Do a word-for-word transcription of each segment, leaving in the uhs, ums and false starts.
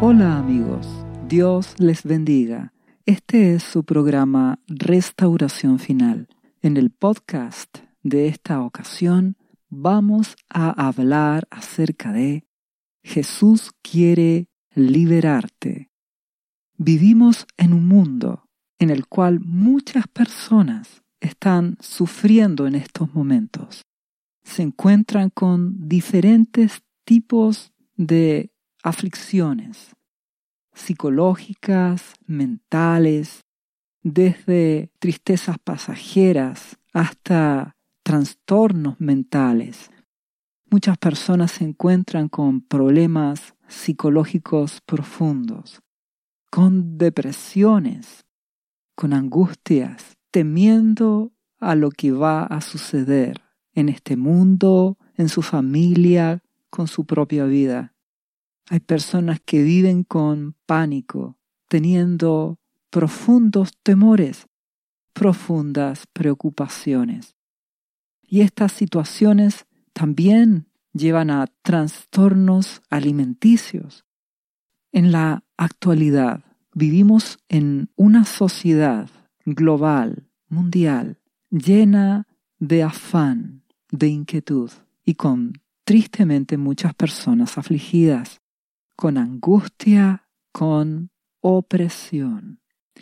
Hola amigos, Dios les bendiga. Este es su programa Restauración Final. En el podcast de esta ocasión vamos a hablar acerca de Jesús quiere liberarte. Vivimos en un mundo en el cual muchas personas están sufriendo en estos momentos. Se encuentran con diferentes tipos de aflicciones psicológicas, mentales, desde tristezas pasajeras hasta trastornos mentales. Muchas personas se encuentran con problemas psicológicos profundos, con depresiones, con angustias, temiendo a lo que va a suceder en este mundo, en su familia, con su propia vida. Hay personas que viven con pánico, teniendo profundos temores, profundas preocupaciones. Y estas situaciones también llevan a trastornos alimenticios. En la actualidad vivimos en una sociedad global, mundial, llena de afán, de inquietud y con tristemente muchas personas afligidas, con angustia, con opresión.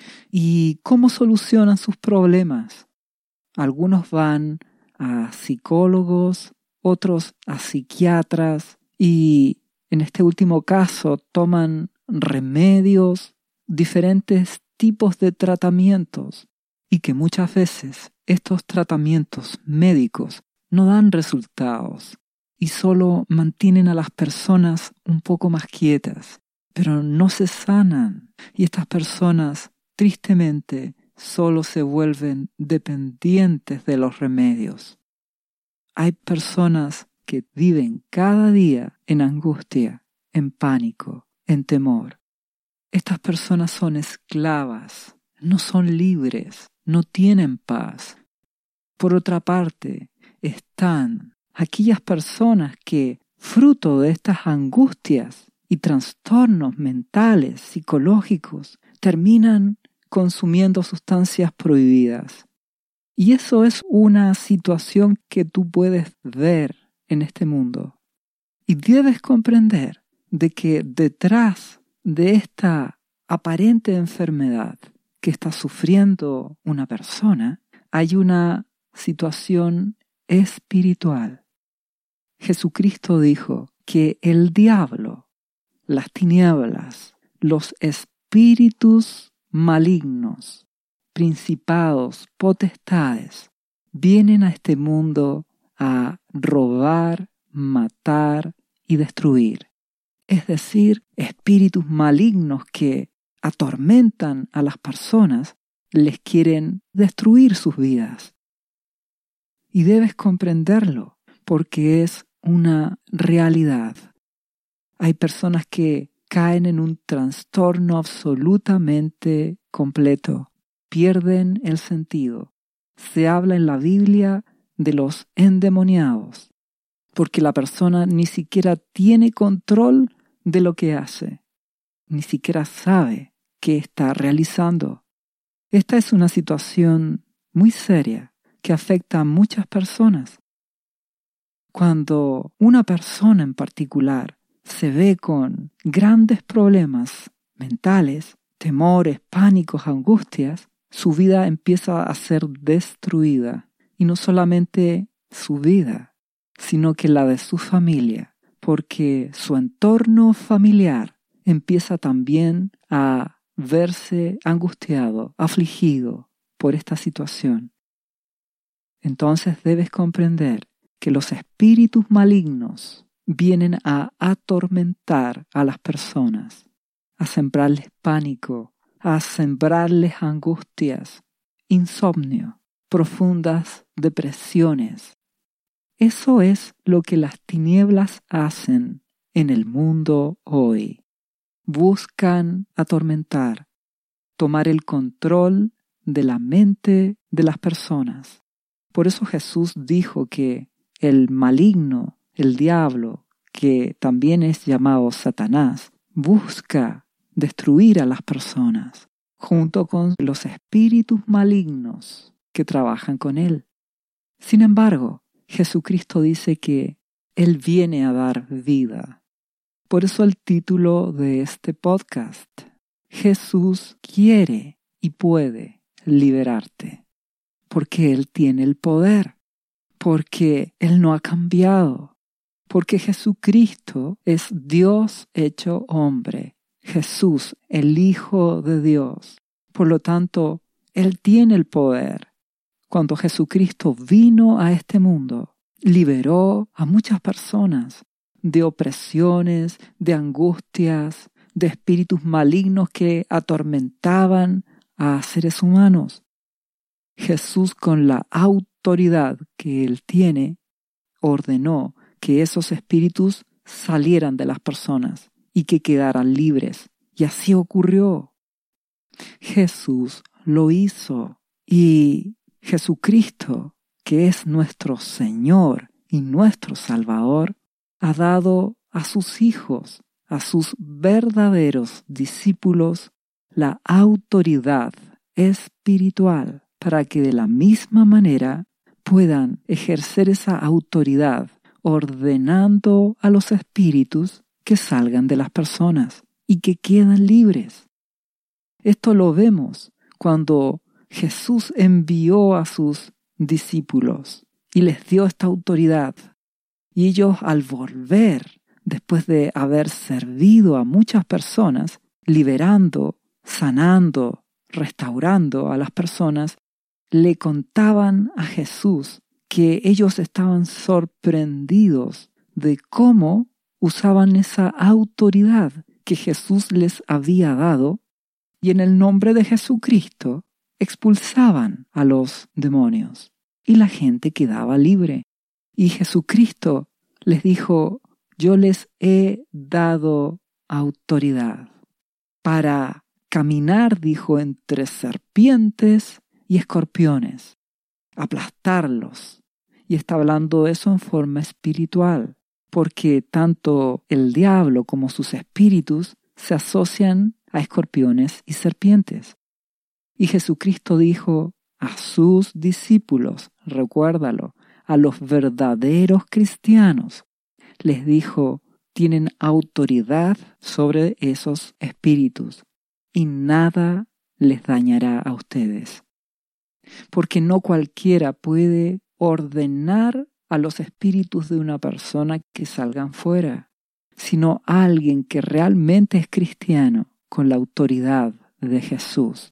¿Y cómo solucionan sus problemas? Algunos van a psicólogos, otros a psiquiatras y en este último caso toman remedios, diferentes tipos de tratamientos y que muchas veces estos tratamientos médicos no dan resultados y solo mantienen a las personas un poco más quietas, pero no se sanan y estas personas tristemente solo se vuelven dependientes de los remedios. Hay personas que viven cada día en angustia, en pánico, en temor. Estas personas son esclavas, no son libres, no tienen paz. Por otra parte, están aquellas personas que, fruto de estas angustias y trastornos mentales, psicológicos, terminan consumiendo sustancias prohibidas. Y eso es una situación que tú puedes ver en este mundo. Y debes comprender de que detrás de esta aparente enfermedad que está sufriendo una persona, hay una situación espiritual. Jesucristo dijo que el diablo, las tinieblas, los espíritus malignos, principados, potestades, vienen a este mundo a robar, matar y destruir. Es decir, espíritus malignos que atormentan a las personas, les quieren destruir sus vidas. Y debes comprenderlo, porque es una realidad. Hay personas que caen en un trastorno absolutamente completo, pierden el sentido. Se habla en la Biblia de los endemoniados, porque la persona ni siquiera tiene control de lo que hace, ni siquiera sabe qué está realizando. Esta es una situación muy seria que afecta a muchas personas. Cuando una persona en particular se ve con grandes problemas mentales, temores, pánicos, angustias, su vida empieza a ser destruida. Y no solamente su vida, sino que la de su familia, porque su entorno familiar empieza también a verse angustiado, afligido por esta situación. Entonces debes comprender que los espíritus malignos vienen a atormentar a las personas, a sembrarles pánico, a sembrarles angustias, insomnio, profundas depresiones. Eso es lo que las tinieblas hacen en el mundo hoy. Buscan atormentar, tomar el control de la mente de las personas. Por eso Jesús dijo que el maligno, el diablo, que también es llamado Satanás, busca destruir a las personas, junto con los espíritus malignos que trabajan con él. Sin embargo, Jesucristo dice que Él viene a dar vida. Por eso el título de este podcast: Jesús quiere y puede liberarte, porque Él tiene el poder, porque Él no ha cambiado, porque Jesucristo es Dios hecho hombre, Jesús, el Hijo de Dios. Por lo tanto, Él tiene el poder. Cuando Jesucristo vino a este mundo, liberó a muchas personas de opresiones, de angustias, de espíritus malignos que atormentaban a seres humanos. Jesús, con la autoridad que Él tiene, ordenó que esos espíritus salieran de las personas y que quedaran libres. Y así ocurrió. Jesús lo hizo. Y Jesucristo, que es nuestro Señor y nuestro Salvador, ha dado a sus hijos, a sus verdaderos discípulos, la autoridad espiritual para que de la misma manera puedan ejercer esa autoridad ordenando a los espíritus que salgan de las personas y que quedan libres. Esto lo vemos cuando Jesús envió a sus discípulos y les dio esta autoridad. Y ellos, al volver, después de haber servido a muchas personas, liberando, sanando, restaurando a las personas, le contaban a Jesús que ellos estaban sorprendidos de cómo usaban esa autoridad que Jesús les había dado, y en el nombre de Jesucristo expulsaban a los demonios y la gente quedaba libre. Y Jesucristo les dijo: yo les he dado autoridad para caminar, dijo, entre serpientes y escorpiones, aplastarlos. Y está hablando de eso en forma espiritual, porque tanto el diablo como sus espíritus se asocian a escorpiones y serpientes. Y Jesucristo dijo a sus discípulos, recuérdalo, a los verdaderos cristianos, les dijo: tienen autoridad sobre esos espíritus y nada les dañará a ustedes. Porque no cualquiera puede ordenar a los espíritus de una persona que salgan fuera, sino alguien que realmente es cristiano con la autoridad de Jesús.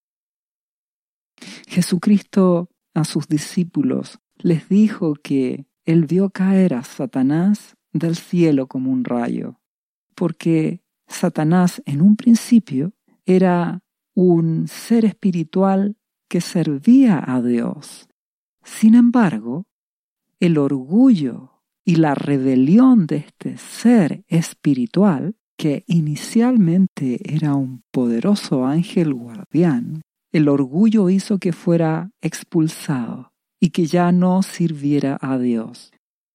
Jesucristo a sus discípulos les dijo que Él vio caer a Satanás del cielo como un rayo, porque Satanás en un principio era un ser espiritual que servía a Dios. Sin embargo, el orgullo y la rebelión de este ser espiritual, que inicialmente era un poderoso ángel guardián, el orgullo hizo que fuera expulsado y que ya no sirviera a Dios.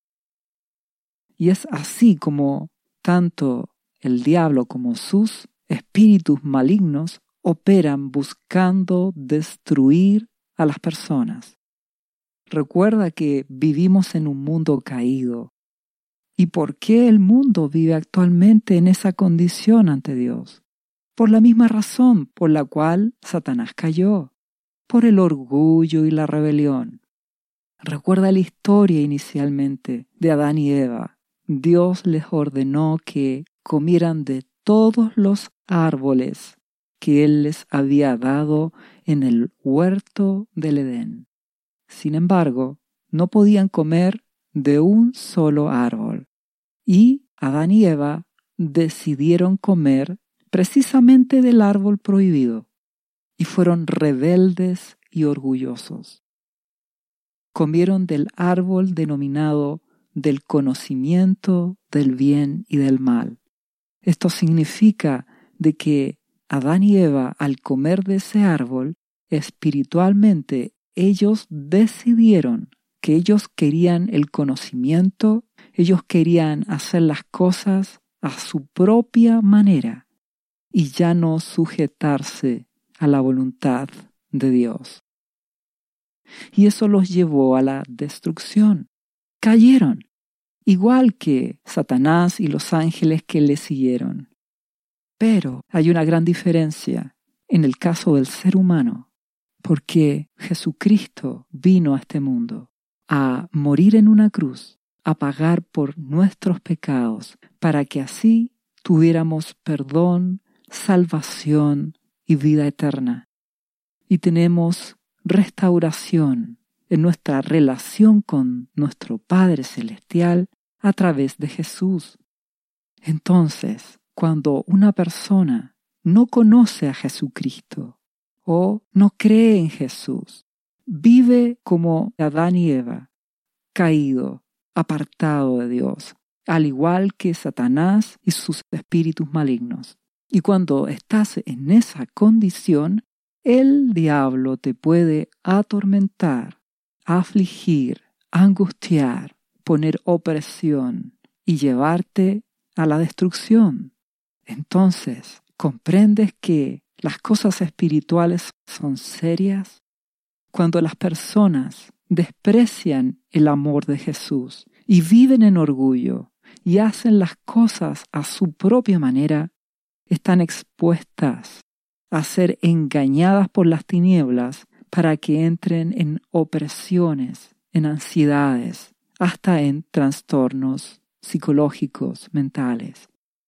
Y es así como tanto el diablo como sus espíritus malignos operan buscando destruir a las personas. Recuerda que vivimos en un mundo caído. ¿Y por qué el mundo vive actualmente en esa condición ante Dios? Por la misma razón por la cual Satanás cayó, por el orgullo y la rebelión. Recuerda la historia inicialmente de Adán y Eva. Dios les ordenó que comieran de todos los árboles que Él les había dado en el huerto del Edén. Sin embargo, no podían comer de un solo árbol. Y Adán y Eva decidieron comer precisamente del árbol prohibido y fueron rebeldes y orgullosos. Comieron del árbol denominado del conocimiento del bien y del mal. Esto significa de que Adán y Eva, al comer de ese árbol, espiritualmente ellos decidieron que ellos querían el conocimiento, ellos querían hacer las cosas a su propia manera y ya no sujetarse a la voluntad de Dios. Y eso los llevó a la destrucción. Cayeron, igual que Satanás y los ángeles que le siguieron. Pero hay una gran diferencia en el caso del ser humano, porque Jesucristo vino a este mundo a morir en una cruz, a pagar por nuestros pecados, para que así tuviéramos perdón, salvación y vida eterna. Y tenemos restauración en nuestra relación con nuestro Padre Celestial a través de Jesús. Entonces, cuando una persona no conoce a Jesucristo o no cree en Jesús, vive como Adán y Eva, caído, apartado de Dios, al igual que Satanás y sus espíritus malignos. Y cuando estás en esa condición, el diablo te puede atormentar, afligir, angustiar, poner opresión y llevarte a la destrucción. Entonces, ¿comprendes que las cosas espirituales son serias? Cuando las personas desprecian el amor de Jesús y viven en orgullo y hacen las cosas a su propia manera, están expuestas a ser engañadas por las tinieblas para que entren en opresiones, en ansiedades, hasta en trastornos psicológicos, mentales.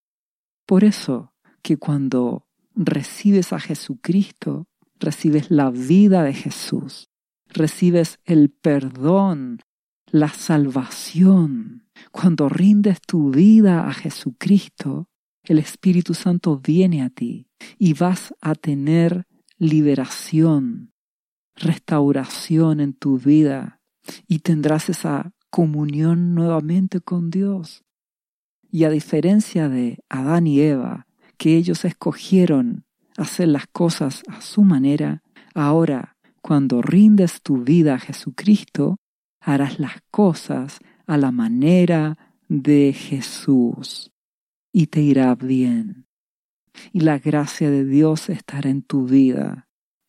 Por eso que cuando recibes a Jesucristo, recibes la vida de Jesús, recibes el perdón, la salvación. Cuando rindes tu vida a Jesucristo, el Espíritu Santo viene a ti y vas a tener liberación, restauración en tu vida y tendrás esa comunión nuevamente con Dios. Y a diferencia de Adán y Eva, que ellos escogieron hacer las cosas a su manera, ahora cuando rindes tu vida a Jesucristo, harás las cosas a la manera de Jesús. Y te irá bien. Y la gracia de Dios estará en tu vida.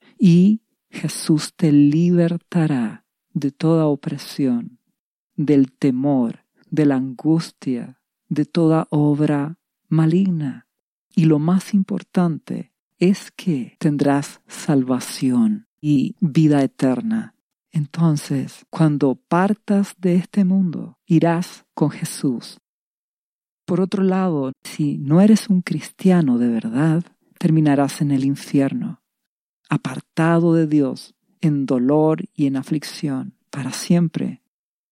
Y Jesús te libertará de toda opresión, del temor, de la angustia, de toda obra maligna. Y lo más importante es que tendrás salvación y vida eterna. Entonces, cuando partas de este mundo, irás con Jesús. Por otro lado, si no eres un cristiano de verdad, terminarás en el infierno, apartado de Dios, en dolor y en aflicción, para siempre.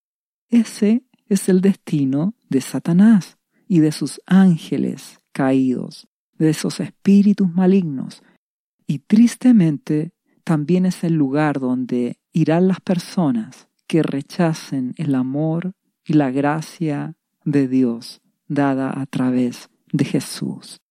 Ese es el destino de Satanás y de sus ángeles caídos, de esos espíritus malignos. Y tristemente, también es el lugar donde irán las personas que rechacen el amor y la gracia de Dios dada a través de Jesús.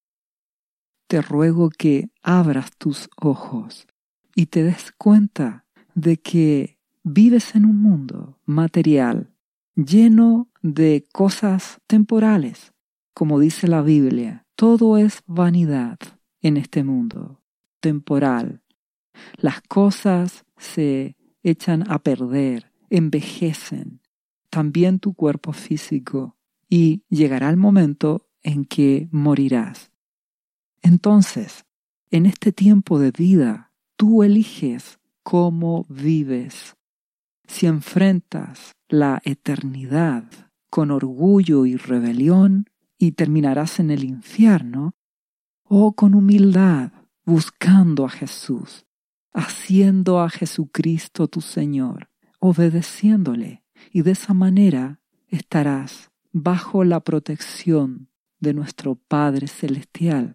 Te ruego que abras tus ojos y te des cuenta de que vives en un mundo material lleno de cosas temporales. Como dice la Biblia, todo es vanidad en este mundo temporal. Las cosas se echan a perder, envejecen, también tu cuerpo físico. Y llegará el momento en que morirás. Entonces, en este tiempo de vida, tú eliges cómo vives. Si enfrentas la eternidad con orgullo y rebelión y terminarás en el infierno, o con humildad, buscando a Jesús, haciendo a Jesucristo tu Señor, obedeciéndole, y de esa manera estarás bajo la protección de nuestro Padre Celestial.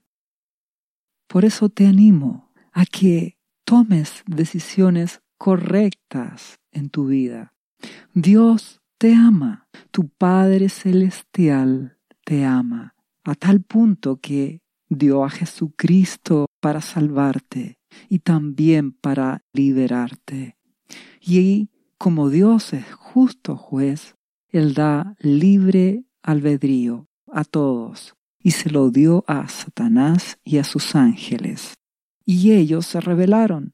Por eso te animo a que tomes decisiones correctas en tu vida. Dios te ama, tu Padre Celestial te ama, a tal punto que dio a Jesucristo para salvarte y también para liberarte. Y como Dios es justo juez, Él da libre albedrío a todos y se lo dio a Satanás y a sus ángeles. Y ellos se rebelaron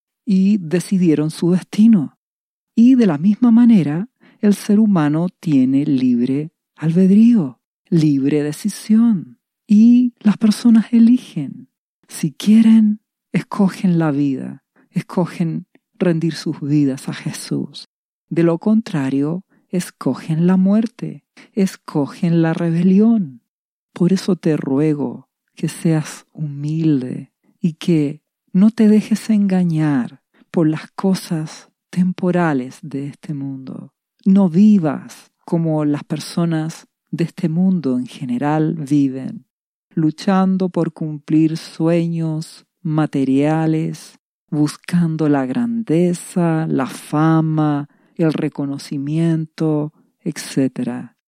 y decidieron su destino. Y de la misma manera, el ser humano tiene libre albedrío, libre decisión. Y las personas eligen. Si quieren, escogen la vida, escogen rendir sus vidas a Jesús. De lo contrario, escogen la muerte, escogen la rebelión. Por eso te ruego que seas humilde y que no te dejes engañar por las cosas temporales de este mundo. No vivas como las personas de este mundo en general viven, luchando por cumplir sueños materiales, buscando la grandeza, la fama, el reconocimiento, etcétera.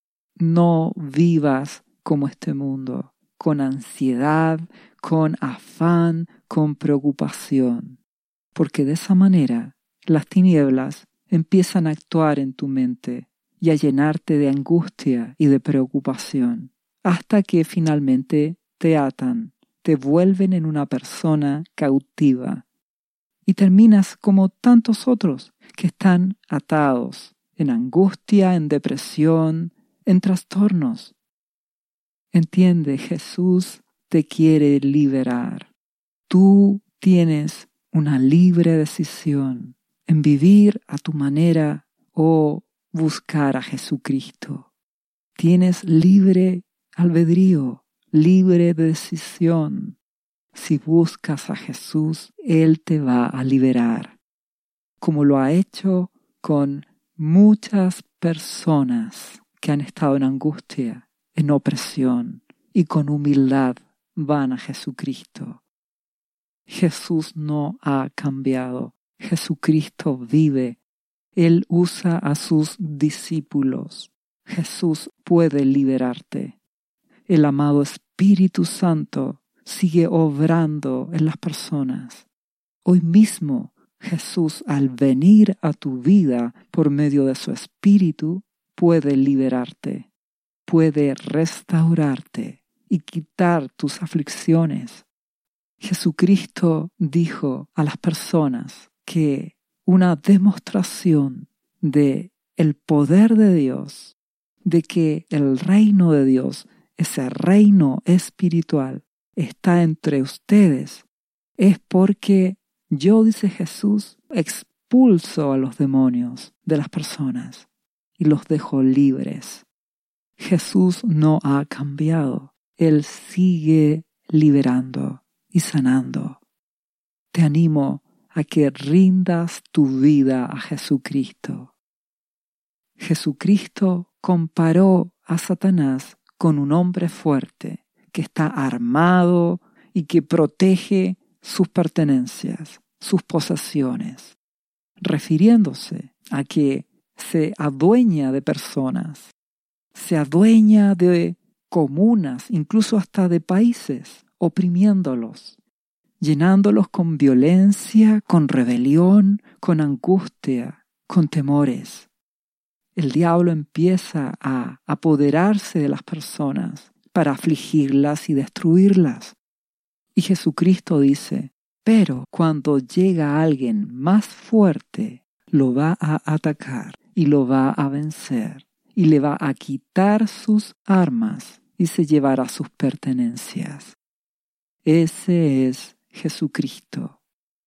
No vivas como este mundo, con ansiedad, con afán, con preocupación, porque de esa manera las tinieblas empiezan a actuar en tu mente y a llenarte de angustia y de preocupación, hasta que finalmente te atan, te vuelven en una persona cautiva y terminas como tantos otros que están atados en angustia, en depresión, en trastornos. Entiende, Jesús te quiere liberar. Tú tienes una libre decisión en vivir a tu manera o buscar a Jesucristo. Tienes libre albedrío, libre decisión. Si buscas a Jesús, Él te va a liberar, como lo ha hecho con muchas personas que han estado en angustia, en opresión, y con humildad van a Jesucristo. Jesús no ha cambiado. Jesucristo vive. Él usa a sus discípulos. Jesús puede liberarte. El amado Espíritu Santo sigue obrando en las personas. Hoy mismo Jesús, al venir a tu vida por medio de su Espíritu, puede liberarte, puede restaurarte y quitar tus aflicciones. Jesucristo dijo a las personas que una demostración de el poder de Dios, de que el reino de Dios, ese reino espiritual, está entre ustedes, es porque yo, dice Jesús, expulso a los demonios de las personas y los dejo libres. Jesús no ha cambiado. Él sigue liberando y sanando. Te animo a que rindas tu vida a Jesucristo. Jesucristo comparó a Satanás con un hombre fuerte que está armado y que protege sus pertenencias, sus posesiones, refiriéndose a que se adueña de personas, se adueña de comunas, incluso hasta de países, oprimiéndolos, llenándolos con violencia, con rebelión, con angustia, con temores. El diablo empieza a apoderarse de las personas para afligirlas y destruirlas. Y Jesucristo dice, pero cuando llega alguien más fuerte, lo va a atacar y lo va a vencer y le va a quitar sus armas y se llevará sus pertenencias. Ese es Jesucristo.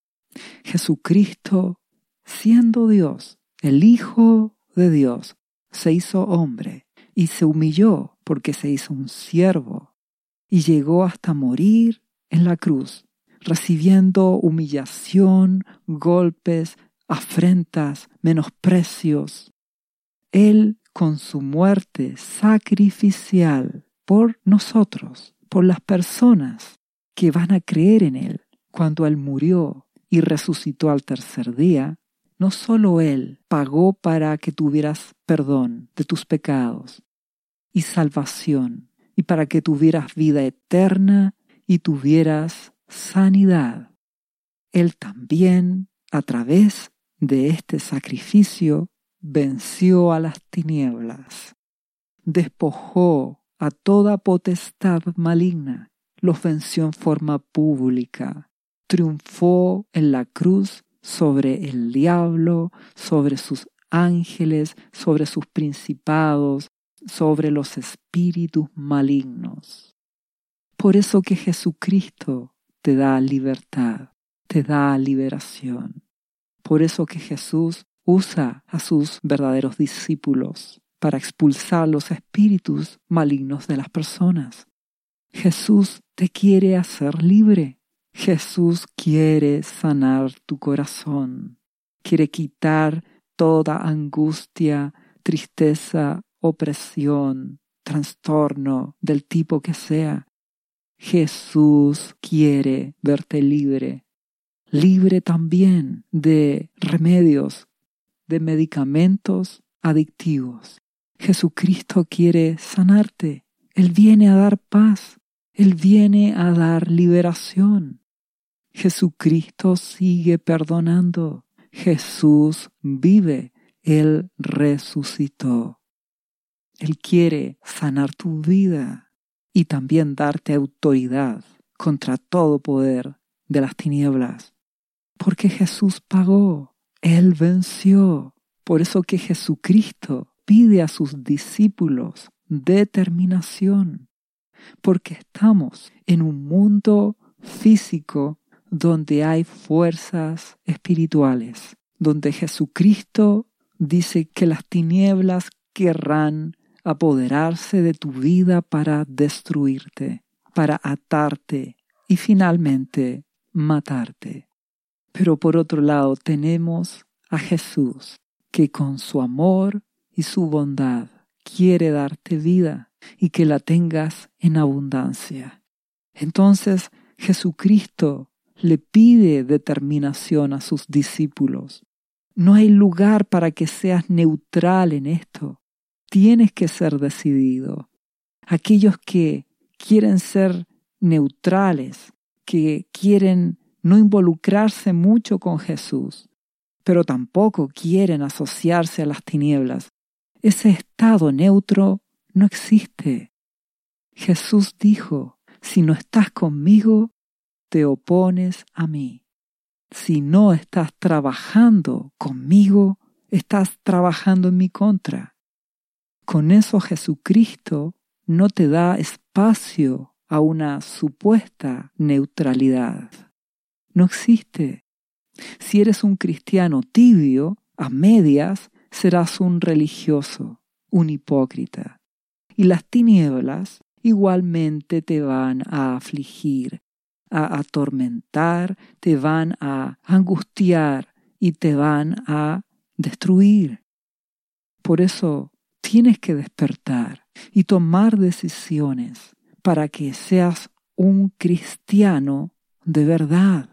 Jesucristo, siendo Dios, el Hijo de Dios, se hizo hombre y se humilló porque se hizo un siervo y llegó hasta morir en la cruz, recibiendo humillación, golpes, afrentas, menosprecios. Él, con su muerte sacrificial por nosotros, por las personas que van a creer en Él, cuando Él murió y resucitó al tercer día, no solo Él pagó para que tuvieras perdón de tus pecados y salvación, y para que tuvieras vida eterna y tuvieras sanidad. Él también, a través de este sacrificio, venció a las tinieblas, despojó a toda potestad maligna, los venció en forma pública, triunfó en la cruz sobre el diablo, sobre sus ángeles, sobre sus principados, sobre los espíritus malignos. Por eso que Jesucristo te da libertad, te da liberación. Por eso que Jesús usa a sus verdaderos discípulos para expulsar los espíritus malignos de las personas. Jesús te quiere hacer libre. Jesús quiere sanar tu corazón. Quiere quitar toda angustia, tristeza, opresión, trastorno del tipo que sea. Jesús quiere verte libre. Libre también de remedios, de medicamentos adictivos. Jesucristo quiere sanarte. Él viene a dar paz. Él viene a dar liberación. Jesucristo sigue perdonando. Jesús vive. Él resucitó. Él quiere sanar tu vida y también darte autoridad contra todo poder de las tinieblas. Porque Jesús pagó. Él venció. Por eso que Jesucristo pide a sus discípulos determinación. Porque estamos en un mundo físico donde hay fuerzas espirituales, donde Jesucristo dice que las tinieblas querrán apoderarse de tu vida para destruirte, para atarte y finalmente matarte. Pero por otro lado tenemos a Jesús, que con su amor y su bondad quiere darte vida y que la tengas en abundancia. Entonces Jesucristo le pide determinación a sus discípulos. No hay lugar para que seas neutral en esto. Tienes que ser decidido. Aquellos que quieren ser neutrales, que quieren no involucrarse mucho con Jesús, pero tampoco quieren asociarse a las tinieblas. Ese estado neutro no existe. Jesús dijo, si no estás conmigo, te opones a mí. Si no estás trabajando conmigo, estás trabajando en mi contra. Con eso Jesucristo no te da espacio a una supuesta neutralidad. No existe. Si eres un cristiano tibio, a medias, serás un religioso, un hipócrita. Y las tinieblas igualmente te van a afligir, a atormentar, te van a angustiar y te van a destruir. Por eso tienes que despertar y tomar decisiones para que seas un cristiano de verdad.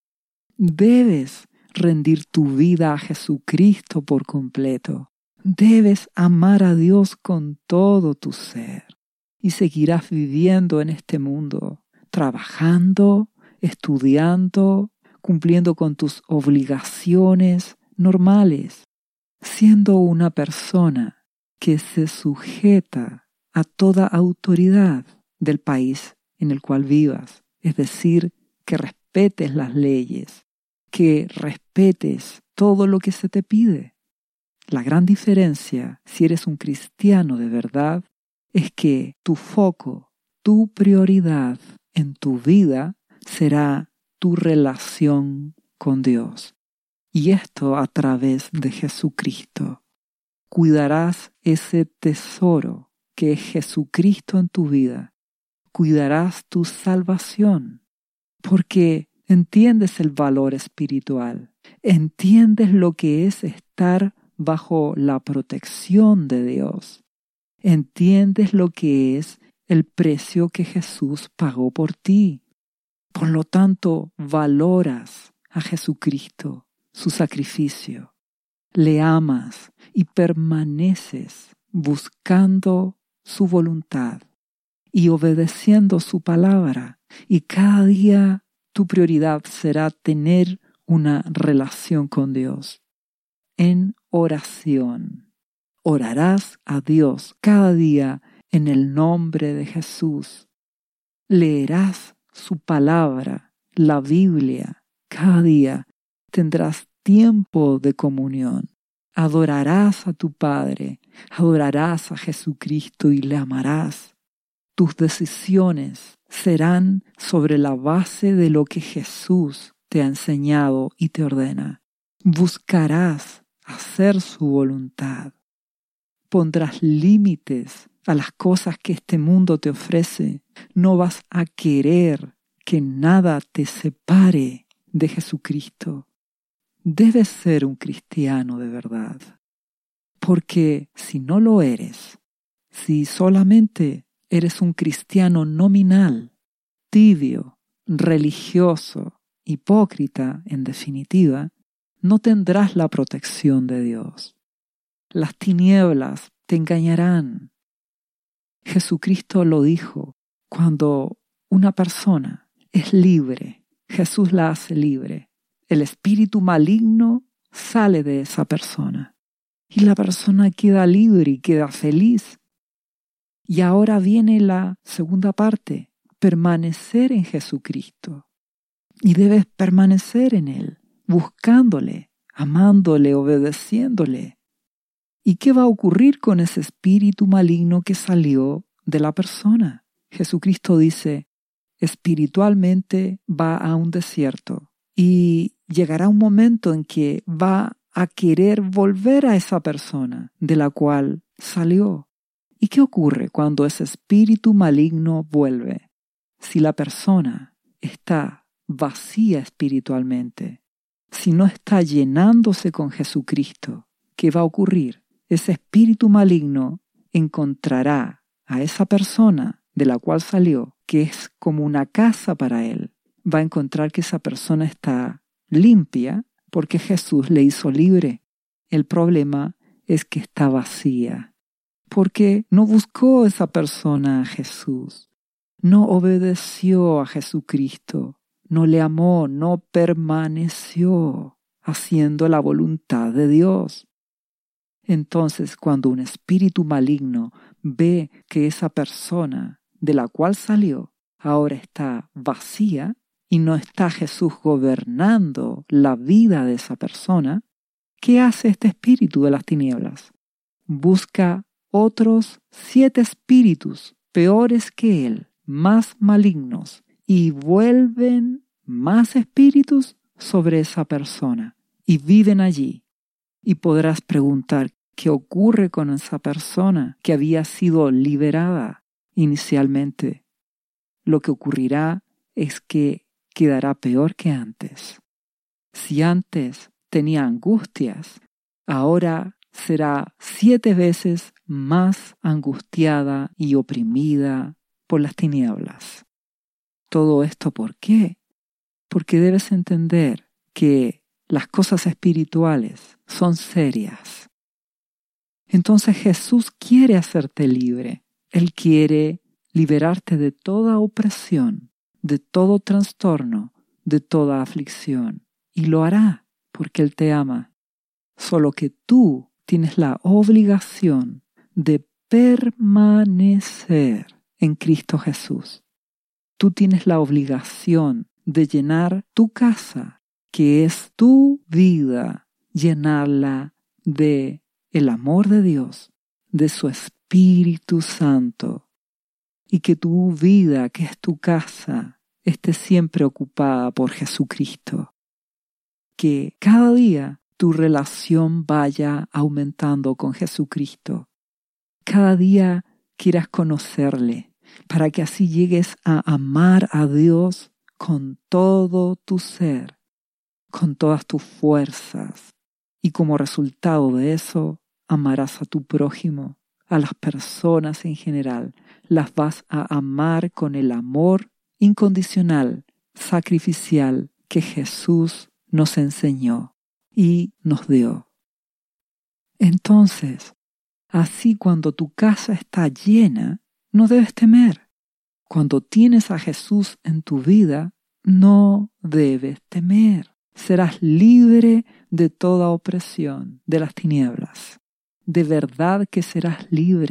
Debes rendir tu vida a Jesucristo por completo. Debes amar a Dios con todo tu ser y seguirás viviendo en este mundo, trabajando, estudiando, cumpliendo con tus obligaciones normales, siendo una persona que se sujeta a toda autoridad del país en el cual vivas, es decir, que respetes las leyes, que respetes todo lo que se te pide. La gran diferencia, si eres un cristiano de verdad, es que tu foco, tu prioridad en tu vida será tu relación con Dios. Y esto a través de Jesucristo. Cuidarás ese tesoro que es Jesucristo en tu vida. Cuidarás tu salvación, porque entiendes el valor espiritual, entiendes lo que es estar bajo la protección de Dios, entiendes lo que es el precio que Jesús pagó por ti. Por lo tanto, valoras a Jesucristo, su sacrificio, le amas y permaneces buscando su voluntad y obedeciendo su palabra, y cada día tu prioridad será tener una relación con Dios. En oración. Orarás a Dios cada día en el nombre de Jesús. Leerás su palabra, la Biblia, cada día. Tendrás tiempo de comunión. Adorarás a tu Padre, adorarás a Jesucristo y le amarás. Tus decisiones serán sobre la base de lo que Jesús te ha enseñado y te ordena. Buscarás hacer su voluntad. Pondrás límites a las cosas que este mundo te ofrece. No vas a querer que nada te separe de Jesucristo. Debes ser un cristiano de verdad. Porque si no lo eres, si solamente eres un cristiano nominal, tibio, religioso, hipócrita, en definitiva, no tendrás la protección de Dios. Las tinieblas te engañarán. Jesucristo lo dijo, cuando una persona es libre, Jesús la hace libre. El espíritu maligno sale de esa persona y la persona queda libre y queda feliz. Y ahora viene la segunda parte, permanecer en Jesucristo. Y debes permanecer en Él, buscándole, amándole, obedeciéndole. ¿Y qué va a ocurrir con ese espíritu maligno que salió de la persona? Jesucristo dice, espiritualmente va a un desierto y llegará un momento en que va a querer volver a esa persona de la cual salió. ¿Y qué ocurre cuando ese espíritu maligno vuelve? Si la persona está vacía espiritualmente, si no está llenándose con Jesucristo, ¿qué va a ocurrir? Ese espíritu maligno encontrará a esa persona de la cual salió, que es como una casa para él. Va a encontrar que esa persona está limpia porque Jesús le hizo libre. El problema es que está vacía, porque no buscó esa persona a Jesús, no obedeció a Jesucristo, no le amó, no permaneció haciendo la voluntad de Dios. Entonces, cuando un espíritu maligno ve que esa persona de la cual salió ahora está vacía y no está Jesús gobernando la vida de esa persona, ¿qué hace este espíritu de las tinieblas? Busca otros siete espíritus peores que él, más malignos, y vuelven más espíritus sobre esa persona y viven allí. Y podrás preguntar, ¿qué ocurre con esa persona que había sido liberada inicialmente? Lo que ocurrirá es que quedará peor que antes. Si antes tenía angustias, ahora será siete veces más angustiada y oprimida por las tinieblas. ¿Todo esto por qué? Porque debes entender que las cosas espirituales son serias. Entonces Jesús quiere hacerte libre. Él quiere liberarte de toda opresión, de todo trastorno, de toda aflicción. Y lo hará porque Él te ama. Solo que tú tienes la obligación de permanecer en Cristo Jesús. Tú tienes la obligación de llenar tu casa, que es tu vida, llenarla de el amor de Dios, de su Espíritu Santo, y que tu vida, que es tu casa, esté siempre ocupada por Jesucristo. Que cada día tu relación vaya aumentando con Jesucristo. Cada día quieras conocerle, para que así llegues a amar a Dios con todo tu ser, con todas tus fuerzas. Y como resultado de eso, amarás a tu prójimo, a las personas en general. Las vas a amar con el amor incondicional, sacrificial que Jesús nos enseñó y nos dio. Entonces, así cuando tu casa está llena, no debes temer. Cuando tienes a Jesús en tu vida, no debes temer. Serás libre de toda opresión de las tinieblas. De verdad que serás libre.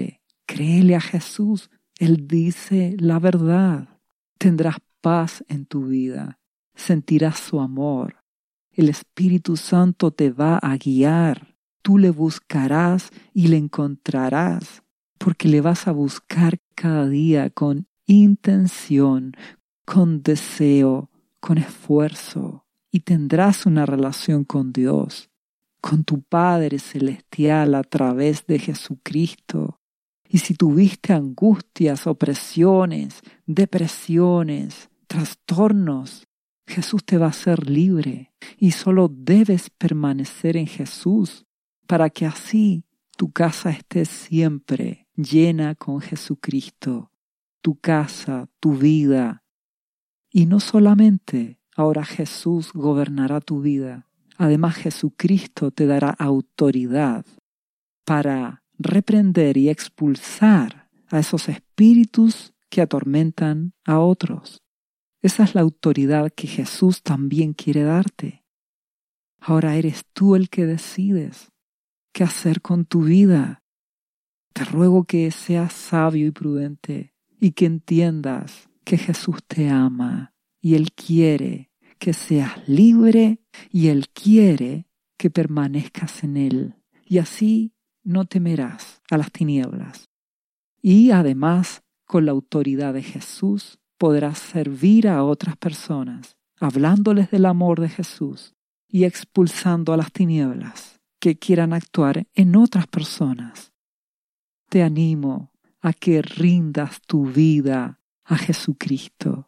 Créele a Jesús. Él dice la verdad. Tendrás paz en tu vida. Sentirás su amor. El Espíritu Santo te va a guiar. Tú le buscarás y le encontrarás, porque le vas a buscar cada día con intención, con deseo, con esfuerzo, y tendrás una relación con Dios, con tu Padre Celestial a través de Jesucristo. Y si tuviste angustias, opresiones, depresiones, trastornos, Jesús te va a hacer libre y solo debes permanecer en Jesús para que así tu casa esté siempre llena con Jesucristo, tu casa, tu vida. Y no solamente ahora Jesús gobernará tu vida, además Jesucristo te dará autoridad para reprender y expulsar a esos espíritus que atormentan a otros. Esa es la autoridad que Jesús también quiere darte. Ahora eres tú el que decides qué hacer con tu vida. Te ruego que seas sabio y prudente y que entiendas que Jesús te ama y Él quiere que seas libre y Él quiere que permanezcas en Él. Y así no temerás a las tinieblas. Y además, con la autoridad de Jesús, podrás servir a otras personas, hablándoles del amor de Jesús y expulsando a las tinieblas que quieran actuar en otras personas. Te animo a que rindas tu vida a Jesucristo.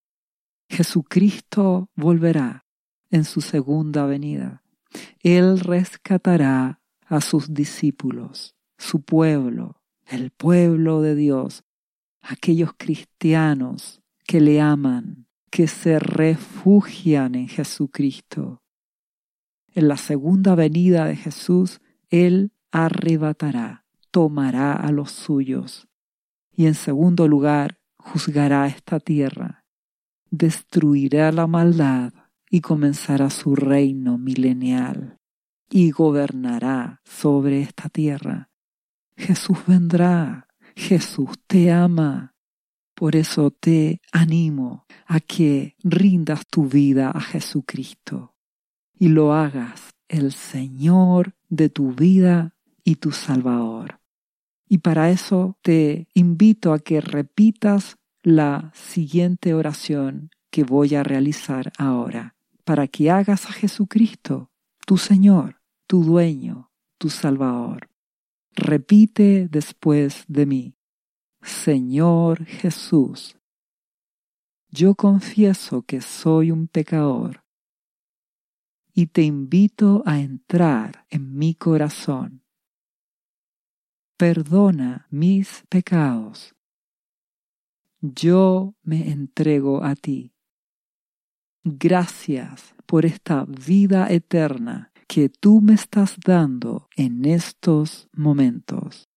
Jesucristo volverá en su segunda venida. Él rescatará a sus discípulos, su pueblo, el pueblo de Dios, aquellos cristianos que le aman, que se refugian en Jesucristo. En la segunda venida de Jesús, Él arrebatará, tomará a los suyos y en segundo lugar juzgará esta tierra, destruirá la maldad y comenzará su reino milenial y gobernará sobre esta tierra. Jesús vendrá, Jesús te ama. Por eso te animo a que rindas tu vida a Jesucristo y lo hagas el Señor de tu vida y tu Salvador. Y para eso te invito a que repitas la siguiente oración que voy a realizar ahora, para que hagas a Jesucristo tu Señor, tu dueño, tu Salvador. Repite después de mí: Señor Jesús, yo confieso que soy un pecador y te invito a entrar en mi corazón. Perdona mis pecados. Yo me entrego a ti. Gracias por esta vida eterna que tú me estás dando en estos momentos.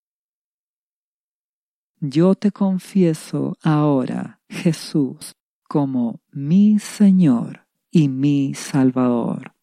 Yo te confieso ahora, Jesús, como mi Señor y mi Salvador.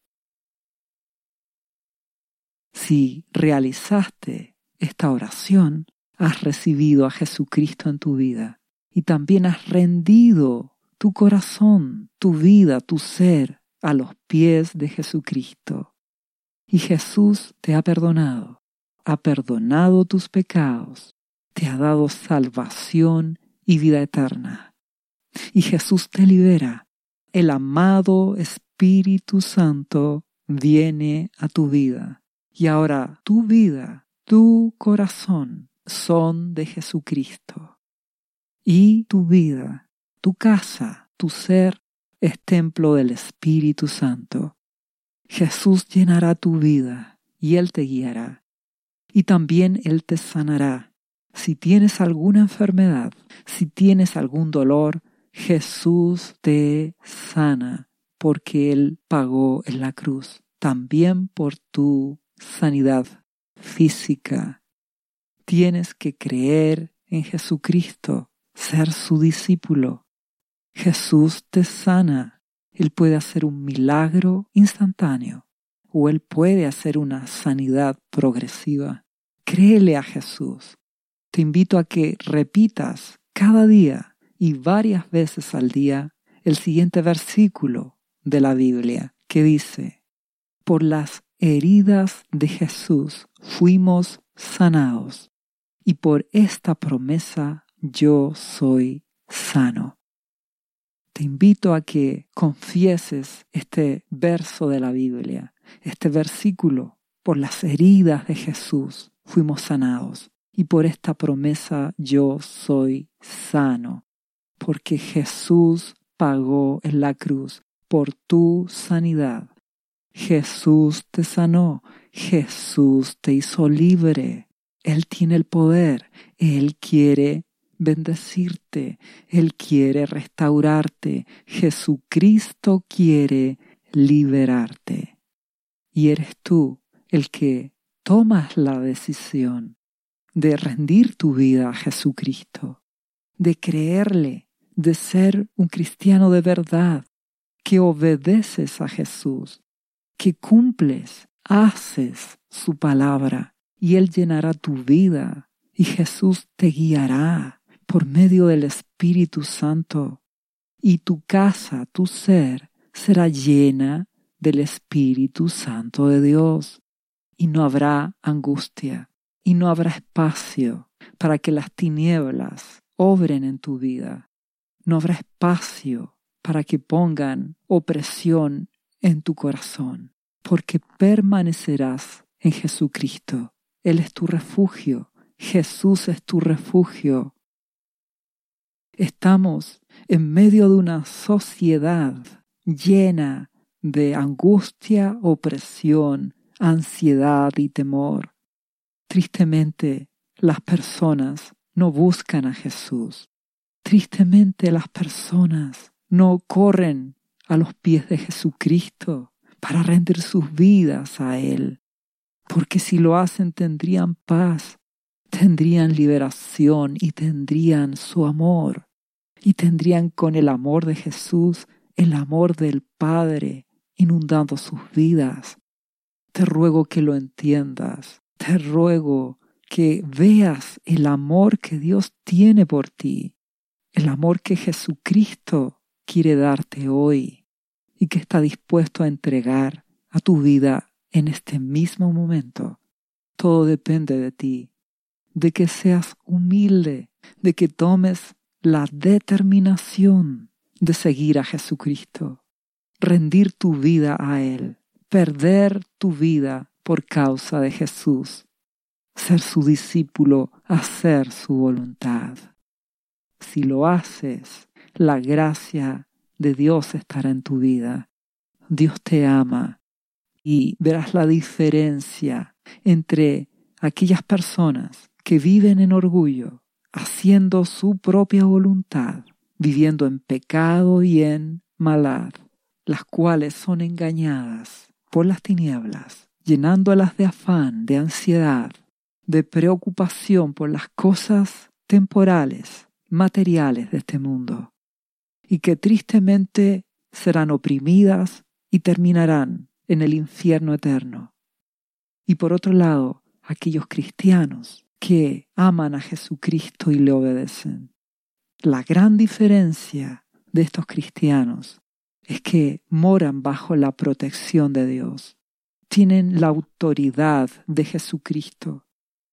Si realizaste esta oración, has recibido a Jesucristo en tu vida y también has rendido tu corazón, tu vida, tu ser a los pies de Jesucristo. Y Jesús te ha perdonado, ha perdonado tus pecados, te ha dado salvación y vida eterna. Y Jesús te libera. El amado Espíritu Santo viene a tu vida. Y ahora tu vida, tu corazón son de Jesucristo. Y tu vida, tu casa, tu ser es templo del Espíritu Santo. Jesús llenará tu vida y Él te guiará. Y también Él te sanará. Si tienes alguna enfermedad, si tienes algún dolor, Jesús te sana porque Él pagó en la cruz también por tu sanidad física. Tienes que creer en Jesucristo, ser su discípulo. Jesús te sana. Él puede hacer un milagro instantáneo o Él puede hacer una sanidad progresiva. Créele a Jesús. Te invito a que repitas cada día y varias veces al día el siguiente versículo de la Biblia que dice: por las heridas de Jesús fuimos sanados, y por esta promesa yo soy sano. Te invito a que confieses este verso de la Biblia, este versículo: por las heridas de Jesús fuimos sanados, y por esta promesa yo soy sano, porque Jesús pagó en la cruz por tu sanidad. Jesús te sanó, Jesús te hizo libre. Él tiene el poder, Él quiere bendecirte, Él quiere restaurarte, Jesucristo quiere liberarte. Y eres tú el que tomas la decisión de rendir tu vida a Jesucristo, de creerle, de ser un cristiano de verdad, que obedeces a Jesús, que cumples, haces su palabra, y Él llenará tu vida, y Jesús te guiará por medio del Espíritu Santo, y tu casa, tu ser, será llena del Espíritu Santo de Dios, y no habrá angustia, y no habrá espacio para que las tinieblas obren en tu vida. No habrá espacio para que pongan opresión en tu corazón, porque permanecerás en Jesucristo. Él es tu refugio, Jesús es tu refugio. Estamos en medio de una sociedad llena de angustia, opresión, ansiedad y temor. Tristemente, las personas no buscan a Jesús. Tristemente, las personas no corren a los pies de Jesucristo para rendir sus vidas a Él, porque si lo hacen tendrían paz, tendrían liberación y tendrían su amor, y tendrían con el amor de Jesús el amor del Padre inundando sus vidas. Te ruego que lo entiendas, te ruego que veas el amor que Dios tiene por ti, el amor que Jesucristo quiere darte hoy y que está dispuesto a entregar a tu vida en este mismo momento. Todo depende de ti, de que seas humilde, de que tomes la determinación de seguir a Jesucristo, rendir tu vida a Él, perder tu vida por causa de Jesús, ser su discípulo, hacer su voluntad. Si lo haces, la gracia de Dios estará en tu vida. Dios te ama y verás la diferencia entre aquellas personas que viven en orgullo, haciendo su propia voluntad, viviendo en pecado y en maldad, las cuales son engañadas por las tinieblas, llenándolas de afán, de ansiedad, de preocupación por las cosas temporales, materiales de este mundo, y que tristemente serán oprimidas y terminarán en el infierno eterno. Y por otro lado, aquellos cristianos que aman a Jesucristo y le obedecen. La gran diferencia de estos cristianos es que moran bajo la protección de Dios, tienen la autoridad de Jesucristo,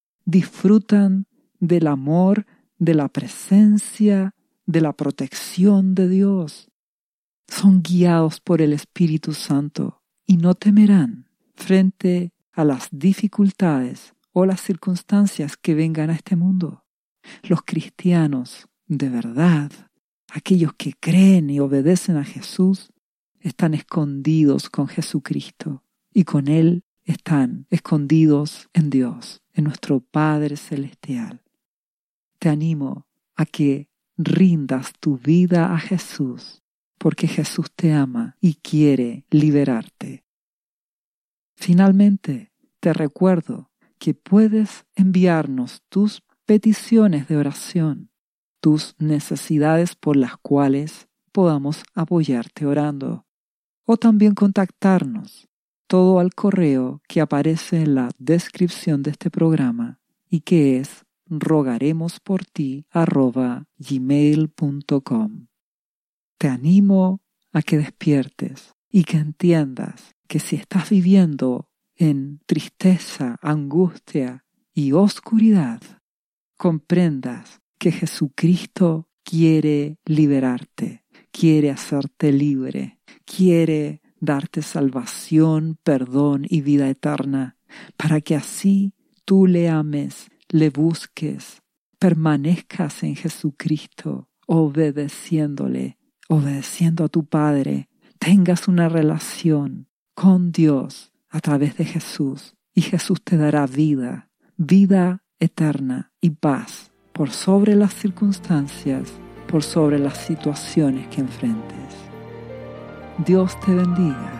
disfrutan del amor, de la presencia, de la protección de Dios. Son guiados por el Espíritu Santo y no temerán frente a las dificultades o las circunstancias que vengan a este mundo. Los cristianos de verdad, aquellos que creen y obedecen a Jesús, están escondidos con Jesucristo y con Él están escondidos en Dios, en nuestro Padre Celestial. Te animo a que rindas tu vida a Jesús, porque Jesús te ama y quiere liberarte. Finalmente, te recuerdo que puedes enviarnos tus peticiones de oración, tus necesidades por las cuales podamos apoyarte orando, o también contactarnos, todo al correo que aparece en la descripción de este programa y que es rogaremosporti arroba gmail punto com. Te animo a que despiertes y que entiendas que si estás viviendo en tristeza, angustia y oscuridad, comprendas que Jesucristo quiere liberarte, quiere hacerte libre, quiere darte salvación, perdón y vida eterna, para que así tú le ames, le busques, permanezcas en Jesucristo, obedeciéndole, obedeciendo a tu Padre, tengas una relación con Dios a través de Jesús, y Jesús te dará vida, vida eterna y paz por sobre las circunstancias, por sobre las situaciones que enfrentes. Dios te bendiga.